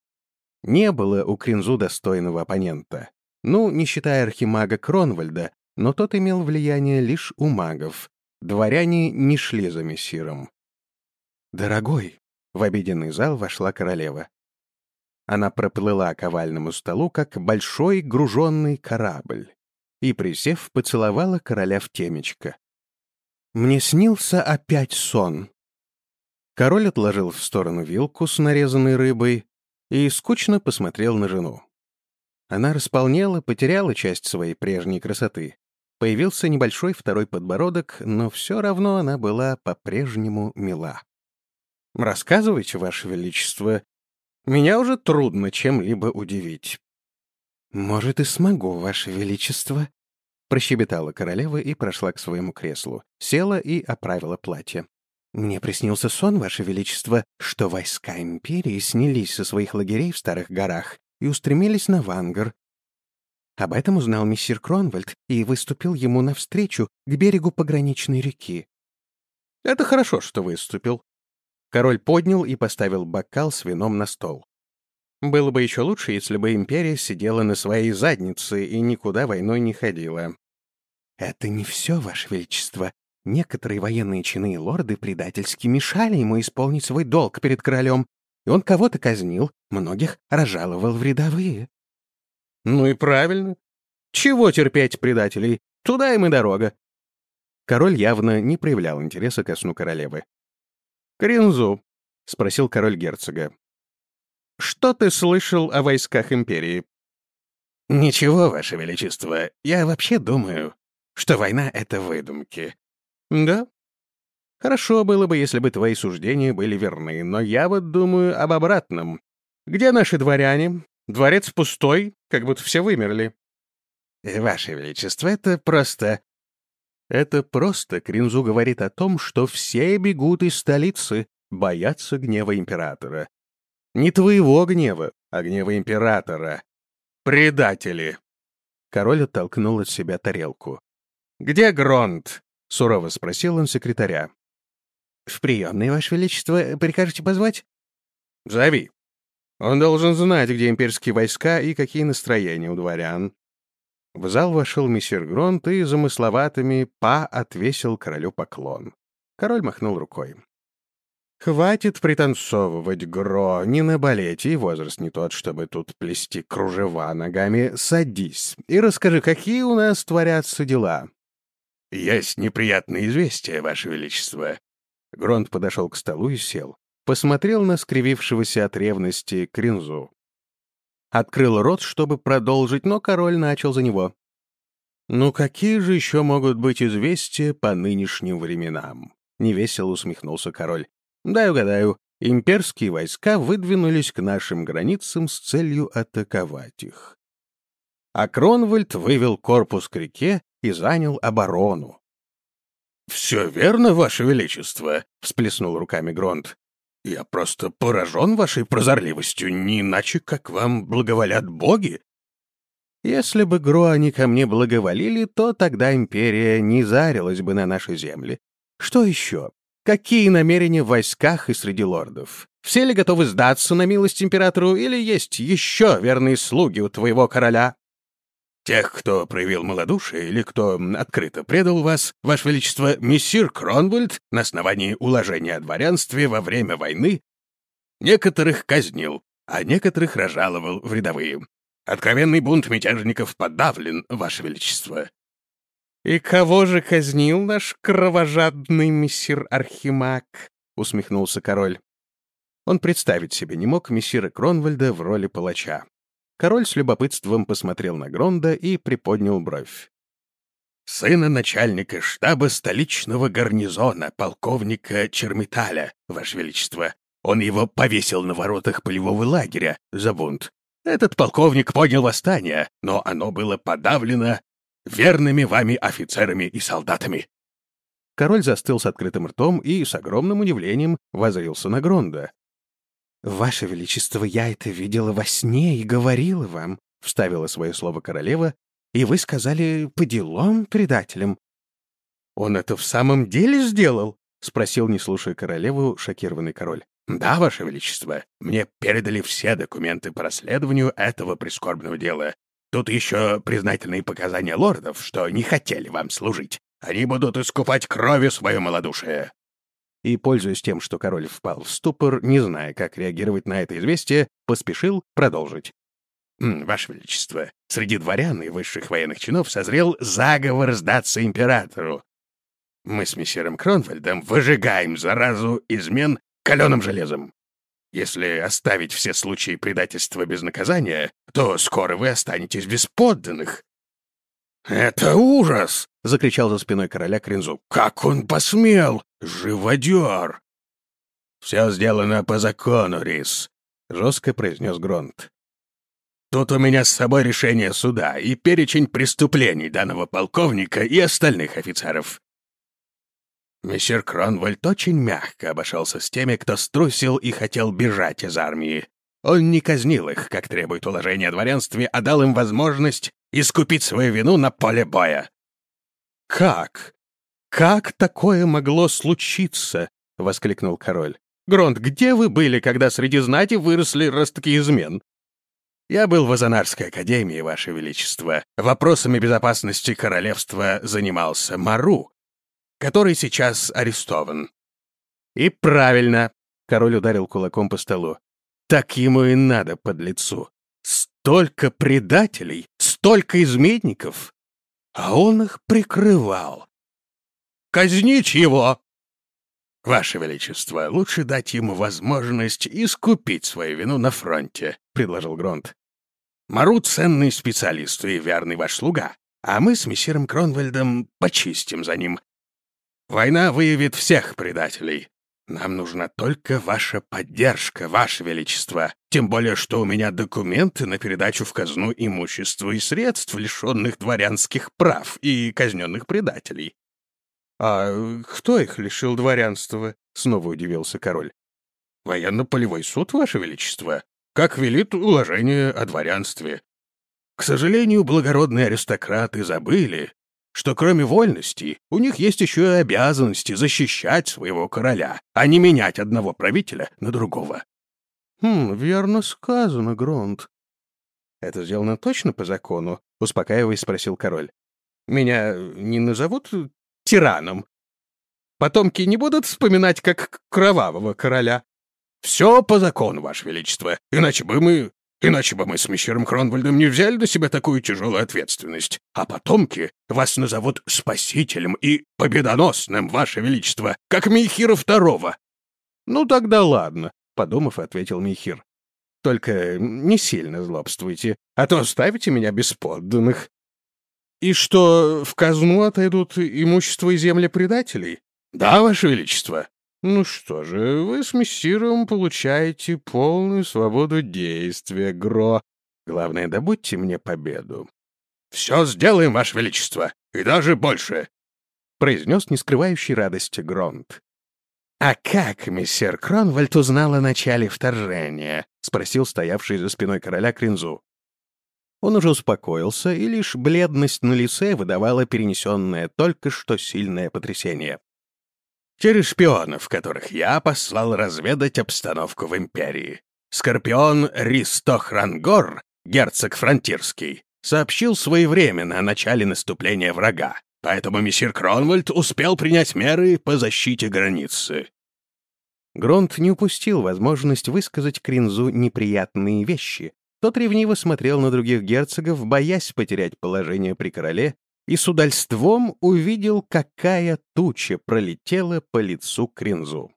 S1: Не было у Кринзу достойного оппонента. Ну, не считая архимага Кронвальда, но тот имел влияние лишь у магов. Дворяне не шли за мессиром. «Дорогой!» — в обеденный зал вошла королева. Она проплыла к овальному столу, как большой груженный корабль, и, присев, поцеловала короля в темечко. «Мне снился опять сон». Король отложил в сторону вилку с нарезанной рыбой и скучно посмотрел на жену. Она располнела, потеряла часть своей прежней красоты. Появился небольшой второй подбородок, но все равно она была по-прежнему мила. «Рассказывайте, Ваше Величество. Меня уже трудно чем-либо удивить». «Может, и смогу, Ваше Величество», — прощебетала королева и прошла к своему креслу, села и оправила платье. «Мне приснился сон, Ваше Величество, что войска империи снялись со своих лагерей в Старых горах и устремились на Вангар. Об этом узнал мессир Кронвальд и выступил ему навстречу к берегу пограничной реки». «Это хорошо, что выступил». Король поднял и поставил бокал с вином на стол. «Было бы еще лучше, если бы империя сидела на своей заднице и никуда войной не ходила». «Это не все, Ваше Величество. Некоторые военные чины и лорды предательски мешали ему исполнить свой долг перед королем, и он кого-то казнил, многих разжаловал в рядовые». «Ну и правильно. Чего терпеть предателей? Туда им и дорога». Король явно не проявлял интереса ко сну королевы. «Кринзу», — спросил король герцога, — «что ты слышал о войсках империи?» «Ничего, Ваше Величество. Я вообще думаю, что война — это выдумки». «Да? Хорошо было бы, если бы твои суждения были верны, но я вот думаю об обратном. Где наши дворяне? Дворец пустой, как будто все вымерли». «Ваше Величество, это просто...» «Это просто Кринзу говорит о том, что все бегут из столицы, боятся гнева императора. Не твоего гнева, а гнева императора. Предатели!» Король оттолкнул от себя тарелку. «Где Гронт?» — сурово спросил он секретаря. «В приемной, Ваше Величество. Прикажете позвать?» «Зови. Он должен знать, где имперские войска и какие настроения у дворян». В зал вошел мессир Гронт и замысловатыми «па» отвесил королю поклон. Король махнул рукой. «Хватит пританцовывать, Гро, не на балете, и возраст не тот, чтобы тут плести кружева ногами. Садись и расскажи, какие у нас творятся дела». «Есть неприятные известия, Ваше Величество». Гронт подошел к столу и сел. Посмотрел на скривившегося от ревности Кринзу. Открыл рот, чтобы продолжить, но король начал за него. «Ну какие же еще могут быть известия по нынешним временам?» — невесело усмехнулся король. «Дай угадаю, имперские войска выдвинулись к нашим границам с целью атаковать их. А Кронвальд вывел корпус к реке и занял оборону.
S2: «Все верно, Ваше Величество», — всплеснул руками Гронт. «Я просто поражен вашей прозорливостью, не иначе, как вам благоволят боги».
S1: Если бы Гроани ко мне благоволили, то тогда империя не зарилась бы на наши земли. Что еще? Какие намерения в войсках и среди лордов? Все ли готовы сдаться на милость императору, или есть еще верные слуги у твоего короля?
S2: Тех, кто проявил малодушие или кто открыто предал вас, Ваше Величество, мессир Кронвальд на основании уложения о дворянстве во время войны некоторых казнил, а некоторых разжаловал в рядовые. Откровенный бунт мятежников подавлен, Ваше Величество.
S1: «И кого же казнил наш кровожадный мессир Архимаг?» — усмехнулся король. Он представить себе не мог мессира Кронвальда в роли палача. Король с любопытством посмотрел на Гронда и приподнял бровь.
S2: «Сына начальника штаба столичного гарнизона, полковника Чермиталя, Ваше Величество. Он его повесил на воротах полевого лагеря за бунт. Этот полковник поднял восстание, но оно было подавлено верными вами офицерами и солдатами».
S1: Король застыл с открытым ртом и с огромным удивлением воззрился на Гронда. «Ваше Величество, я это видела во сне и говорила вам», — вставила свое слово королева, «и вы сказали по делам предателям». «Он это в самом деле сделал?» — спросил, не слушая королеву, шокированный король.
S2: «Да, Ваше Величество, мне передали все документы по расследованию этого прискорбного дела. Тут еще признательные показания лордов, что не хотели вам служить. Они будут искупать кровью свое малодушие».
S1: И, пользуясь тем, что король впал в ступор, не зная, как реагировать на это известие, поспешил продолжить.
S2: «Ваше Величество, среди дворян и высших военных чинов созрел заговор сдаться императору. Мы с мессиром Кронвальдом выжигаем заразу измен каленым железом. Если оставить все случаи предательства без наказания, то скоро вы останетесь без подданных». «Это ужас!» — закричал за спиной короля Кринзу. «Как он посмел! Живодер!» «Все сделано по закону, Рис», — жестко произнес Гронт. «Тут у меня с собой решение суда и перечень преступлений данного полковника и остальных офицеров». Мессир Кронвальд очень мягко обошелся с теми, кто струсил и хотел бежать из армии. Он не казнил их, как требует уложение о дворянстве, а дал им возможность искупить свою вину на поле боя.
S1: «Как? Как такое могло случиться?» — воскликнул король. «Гронт, где вы были, когда среди знати выросли ростки измен?»
S2: «Я был в Азанарской академии, Ваше Величество. Вопросами безопасности королевства занимался Мару, который сейчас арестован».
S1: «И правильно!» — король ударил кулаком по столу. «Так ему и надо, подлецу. Столько предателей, столько изменников, а он их прикрывал. Казнить его!»
S2: «Ваше Величество, лучше дать ему возможность искупить свою вину на фронте», — предложил Гронт. «Мару — ценный специалист и верный ваш слуга, а мы с мессиром Кронвальдом почистим за ним. Война выявит всех предателей. Нам нужна только ваша поддержка, Ваше Величество, тем более, что у меня документы на передачу в казну имущества и средств, лишенных дворянских прав и казненных предателей».
S1: «А кто их лишил дворянства?» — снова удивился король.
S2: «Военно-полевой суд, Ваше Величество, как велит уложение о дворянстве. К сожалению, благородные аристократы забыли, что кроме вольностей у них есть еще и обязанности защищать своего короля, а не менять одного правителя на другого».
S1: «Верно сказано, Гронт». «Это сделано точно по закону?» — успокаиваясь, спросил король. «Меня не назовут тираном? Потомки не будут вспоминать как кровавого короля?»
S2: «Все по закону, Ваше Величество, иначе бы мы с мессиром Кронвальдом не взяли на себя такую тяжелую ответственность. А потомки вас назовут спасителем и победоносным, Ваше Величество, как Мейхира II.
S1: «Ну тогда ладно», — подумав, ответил Мейхир. «Только не сильно злобствуйте, а то оставите меня без подданных». «И что, в казну отойдут имущество и земли предателей?»
S2: «Да, Ваше Величество».
S1: «Ну что же, вы с мессиром получаете полную свободу действия, Гро. Главное, добудьте мне победу».
S2: «Все сделаем, Ваше Величество. и даже больше», — произнес не скрывающий радости Гронт. «А как мессер Кронвальд узнал о начале вторжения?» — спросил стоявший за спиной короля Кринзу. Он уже успокоился, и лишь бледность на лице выдавала перенесенное только что сильное потрясение. «Через шпионов, которых я послал разведать обстановку в империи. Скорпион Ристохрангор, герцог Фронтирский, сообщил своевременно о начале наступления врага, поэтому мессир Кронвальд успел принять меры по защите границы».
S1: Гронт не упустил возможность высказать Кринзу неприятные вещи. Тот ревниво смотрел на других герцогов, боясь потерять положение при короле, и с удальством увидел, какая туча пролетела по лицу Кринзу.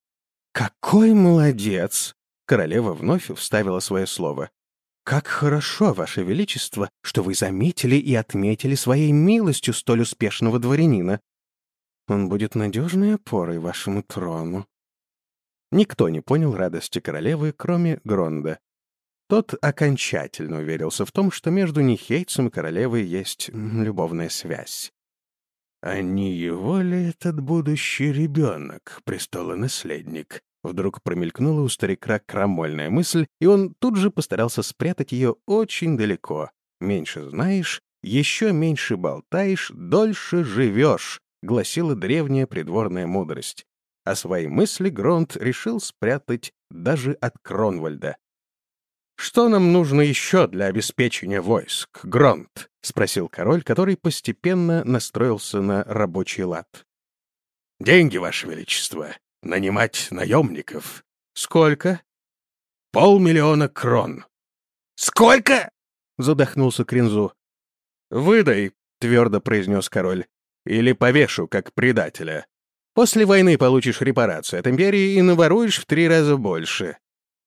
S1: «Какой молодец!» — королева вновь вставила свое слово. «Как хорошо, Ваше Величество, что вы заметили и отметили своей милостью столь успешного дворянина. Он будет надежной опорой вашему трону». Никто не понял радости королевы, кроме Гронда. Тот окончательно уверился в том, что между Нихейцем и королевой есть любовная связь.
S2: «А не его ли этот будущий ребенок, престолонаследник?»
S1: Вдруг промелькнула у старика крамольная мысль, и он тут же постарался спрятать ее очень далеко. «Меньше знаешь, еще меньше болтаешь, дольше живешь», — гласила древняя придворная мудрость. А свои мысли Гронт решил спрятать даже от Кронвальда.
S2: «Что нам нужно еще для обеспечения войск, Гронт?» — спросил король, который постепенно настроился на рабочий лад. «Деньги, Ваше Величество. Нанимать наемников».
S1: «Сколько?»
S2: 500 000 крон».
S1: «Сколько?» — задохнулся Кринзу.
S2: «Выдай», — твердо произнес король, — «или повешу, как предателя.
S1: После войны получишь репарации от империи и наворуешь в 3 раза больше».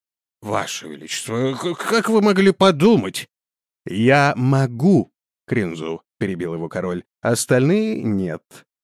S2: «Ваше Величество, как вы могли подумать?»
S1: «Я могу», — Кринзу, — перебил его король, — «остальные нет».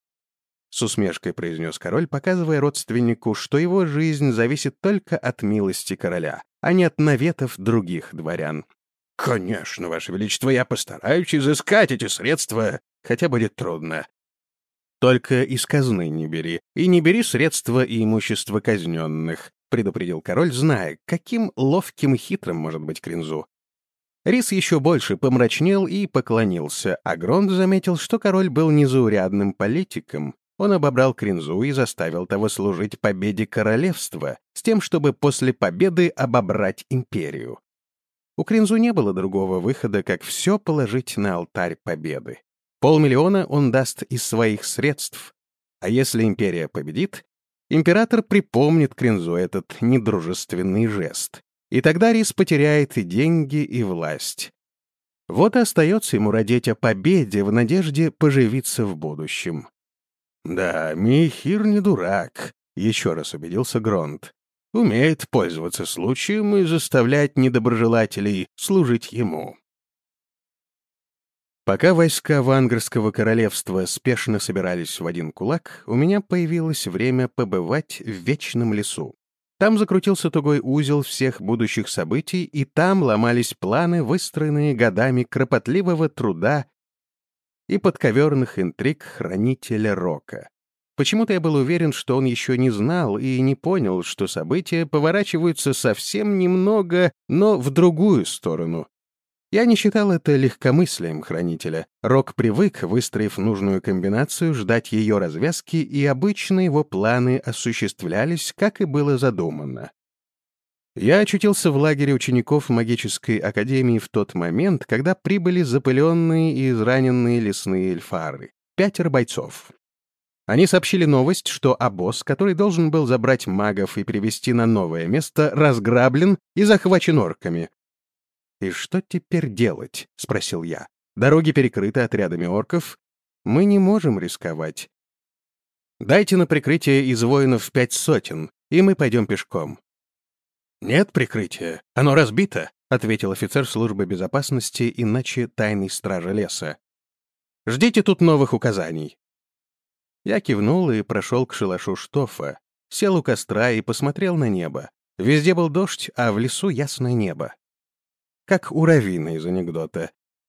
S1: С усмешкой произнес король, показывая родственнику, что его жизнь зависит только от милости короля, а не от наветов других дворян.
S2: «Конечно, Ваше Величество, я постараюсь изыскать эти средства, хотя будет трудно».
S1: «Только из казны не бери, и не бери средства и имущество казненных», — предупредил король, зная, каким ловким и хитрым может быть Кринзу. Рис еще больше помрачнел и поклонился, а Гронт заметил, что король был незаурядным политиком. Он обобрал Кринзу и заставил того служить победе королевства, с тем, чтобы после победы обобрать империю. У Кринзу не было другого выхода, как все положить на алтарь победы. 500 000 он даст из своих средств, а если империя победит, император припомнит Кринзу этот недружественный жест, и тогда Рис потеряет и деньги, и власть. Вот и остается ему родить о победе в надежде поживиться в будущем.
S2: «Да, Михир не дурак», — еще раз убедился Гронт. «Умеет пользоваться случаем и заставлять недоброжелателей служить ему».
S1: Пока войска Вангарского королевства спешно собирались в один кулак, у меня появилось время побывать в Вечном лесу. Там закрутился тугой узел всех будущих событий, и там ломались планы, выстроенные годами кропотливого труда и подковерных интриг хранителя Рока. Почему-то я был уверен, что он еще не знал и не понял, что события поворачиваются совсем немного, но в другую сторону. Я не считал это легкомыслием хранителя. Рок привык, выстроив нужную комбинацию, ждать ее развязки, и обычно его планы осуществлялись, как и было задумано. Я очутился в лагере учеников магической академии в тот момент, когда прибыли запыленные и израненные лесные эльфары. 5 бойцов. Они сообщили новость, что обоз, который должен был забрать магов и перевести на новое место, разграблен и захвачен орками. «И что теперь делать?» — спросил я. «Дороги перекрыты отрядами орков. Мы не можем рисковать. Дайте на прикрытие из воинов 500, и мы пойдем пешком».
S2: «Нет прикрытия, оно разбито»,
S1: — ответил офицер службы безопасности, иначе тайной стражи леса. «Ждите тут новых указаний». Я кивнул и прошел к шалашу Штофа, сел у костра и посмотрел на небо. Везде был дождь, а в лесу ясное небо. Как у Равина из анекдота.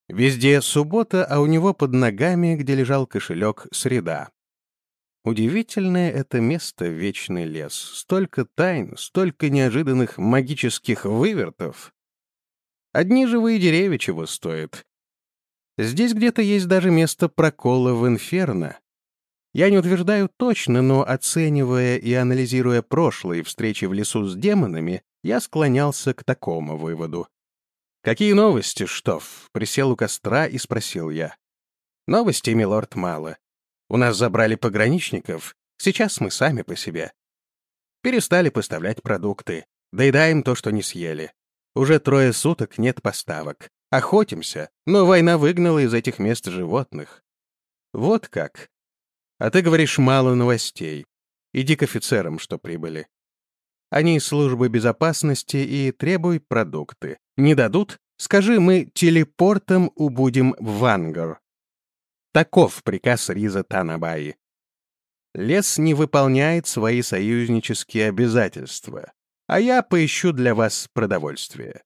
S1: Везде суббота, а у него под ногами, где лежал кошелек, среда. Удивительное это место — вечный лес. Столько тайн, столько неожиданных магических вывертов. Одни живые деревья чего стоят. Здесь где-то есть даже место прокола в инферно. Я не утверждаю точно, но, оценивая и анализируя прошлые встречи в лесу с демонами, я склонялся к такому выводу. «Какие новости, Штоф?» — присел у костра и спросил я. «Новостей, милорд, мало. У нас забрали пограничников, сейчас мы сами по себе. Перестали поставлять продукты, доедаем то, что не съели. Уже 3 суток нет поставок. Охотимся, но война выгнала из этих мест животных. Вот как. А ты говоришь, мало новостей. Иди к офицерам, что прибыли. Они из службы безопасности и требуй продукты. Не дадут? Скажи, мы телепортом убудем в Ангар. Таков приказ Риза Танабаи. Лес не выполняет свои союзнические обязательства, а я поищу для вас продовольствие.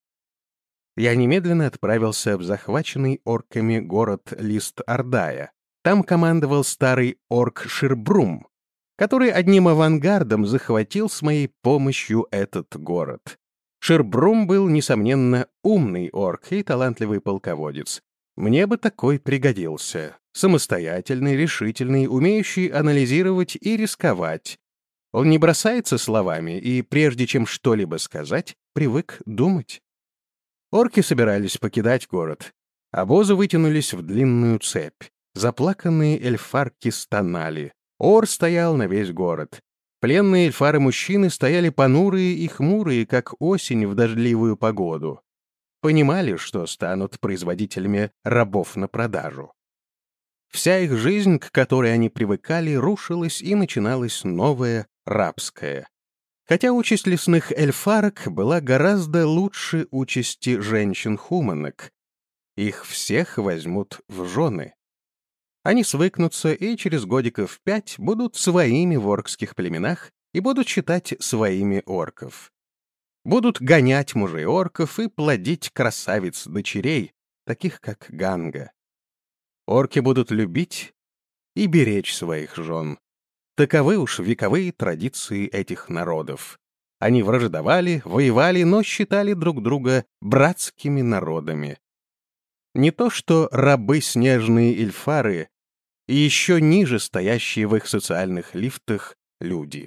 S1: Я немедленно отправился в захваченный орками город Лист-Ордая. Там командовал старый орк Ширбрум, который одним авангардом захватил с моей помощью этот город. Ширбрум был, несомненно, умный орк и талантливый полководец. Мне бы такой пригодился. Самостоятельный, решительный, умеющий анализировать и рисковать. Он не бросается словами и, прежде чем что-либо сказать, привык думать. Орки собирались покидать город. Обозы вытянулись в длинную цепь. Заплаканные эльфарки стонали. Ор стоял на весь город. Пленные эльфары-мужчины стояли понурые и хмурые, как осень в дождливую погоду. Понимали, что станут производителями рабов на продажу. Вся их жизнь, к которой они привыкали, рушилась, и начиналась новая, рабская. Хотя участь лесных эльфарок была гораздо лучше участи женщин-хуманок. Их всех возьмут в жены. Они свыкнутся и через годиков 5 будут своими в оркских племенах и будут считать своими орков. Будут гонять мужей орков и плодить красавиц-дочерей, таких как Ганга. Орки будут любить и беречь своих жен. Таковы уж вековые традиции этих народов. Они враждовали, воевали, но считали друг друга братскими народами. Не то что рабы снежные эльфары и еще ниже стоящие в их социальных лифтах люди.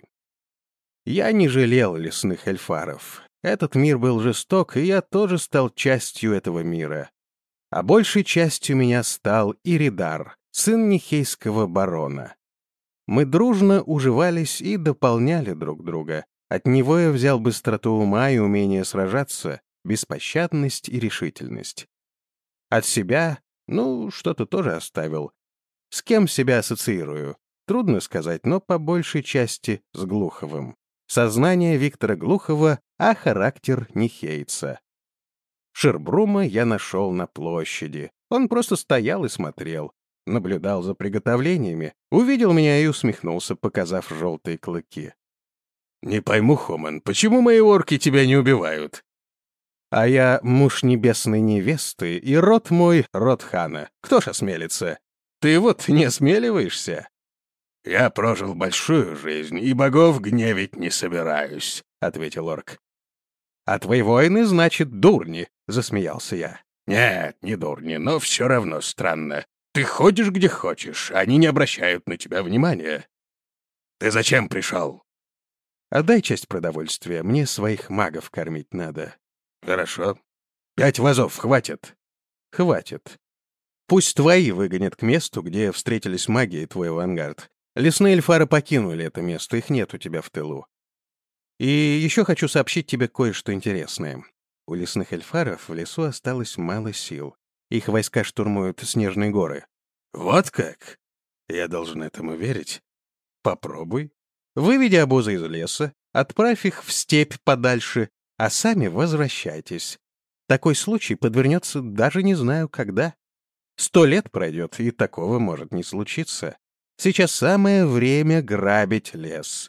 S1: Я не жалел лесных эльфаров. Этот мир был жесток, и я тоже стал частью этого мира. А большей частью меня стал Иридар, сын Нихейского барона. Мы дружно уживались и дополняли друг друга. От него я взял быстроту ума и умение сражаться, беспощадность и решительность. От себя, что-то тоже оставил. С кем себя ассоциирую? Трудно сказать, но по большей части с Глуховым. Сознание Виктора Глухова, а характер Нихейца. Ширбрума я нашел на площади. Он просто стоял и смотрел. Наблюдал за приготовлениями, увидел меня и усмехнулся, показав желтые клыки. «Не пойму, Хоман, почему мои орки тебя не убивают?» «А я муж небесной невесты, и род мой — род хана. Кто ж осмелится? Ты вот не осмеливаешься?»
S3: «Я прожил большую жизнь, и богов гневить не собираюсь», — ответил орк.
S1: «А твои воины, значит, дурни», — засмеялся я.
S3: «Нет, не дурни, но все равно странно. Ты ходишь где хочешь, они не обращают на тебя внимания. Ты зачем пришел?»
S1: «Отдай часть продовольствия, мне своих магов кормить надо».
S3: «Хорошо. 5 вазов хватит?»
S1: «Хватит. Пусть твои выгонят к месту, где встретились маги и твой авангард. Лесные эльфары покинули это место, их нет у тебя в тылу. И еще хочу сообщить тебе кое-что интересное. У лесных эльфаров в лесу осталось мало сил. Их войска штурмуют Снежные горы».
S3: «Вот как? Я должен этому верить?»
S1: «Попробуй. Выведи обозы из леса, отправь их в степь подальше, а сами возвращайтесь. Такой случай подвернется даже не знаю когда. 100 лет пройдет, и такого может не случиться. Сейчас самое время грабить лес.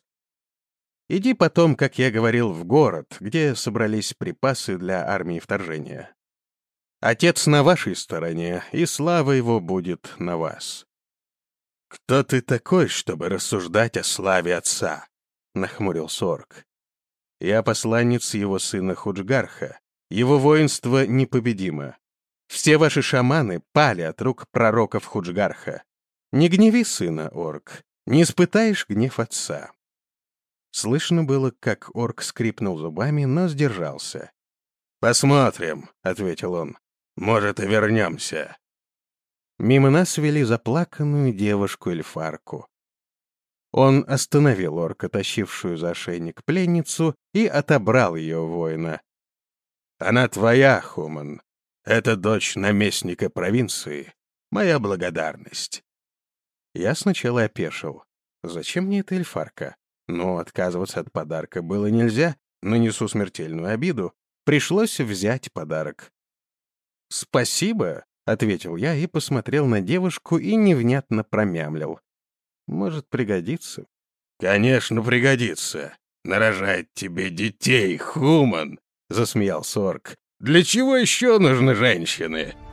S1: Иди потом, как я говорил, в город, где собрались припасы для армии вторжения». Отец на вашей стороне, и слава его будет на вас».
S3: «Кто ты такой, чтобы рассуждать о славе отца?» — нахмурился орк.
S1: «Я посланец его сына Худжгарха. Его воинство непобедимо. Все ваши шаманы пали от рук пророков Худжгарха. Не гневи сына, орк, не испытаешь гнев отца». Слышно было, как орк скрипнул зубами, но сдержался.
S3: «Посмотрим», — ответил он. «Может, и вернемся».
S1: Мимо нас вели заплаканную девушку-эльфарку. Он остановил орка, тащившую за ошейник пленницу, и отобрал ее у воина.
S3: «Она твоя, Хуман. Это дочь наместника провинции. Моя благодарность».
S1: Я сначала опешил. Зачем мне эта эльфарка? Но отказываться от подарка было нельзя, нанесу смертельную обиду. Пришлось взять подарок. «Спасибо», — ответил я и посмотрел на девушку и невнятно промямлил. «Может, пригодится?»
S3: «Конечно, пригодится. Нарожать тебе детей, Хуман», — засмеялся орк. «Для чего еще нужны женщины?»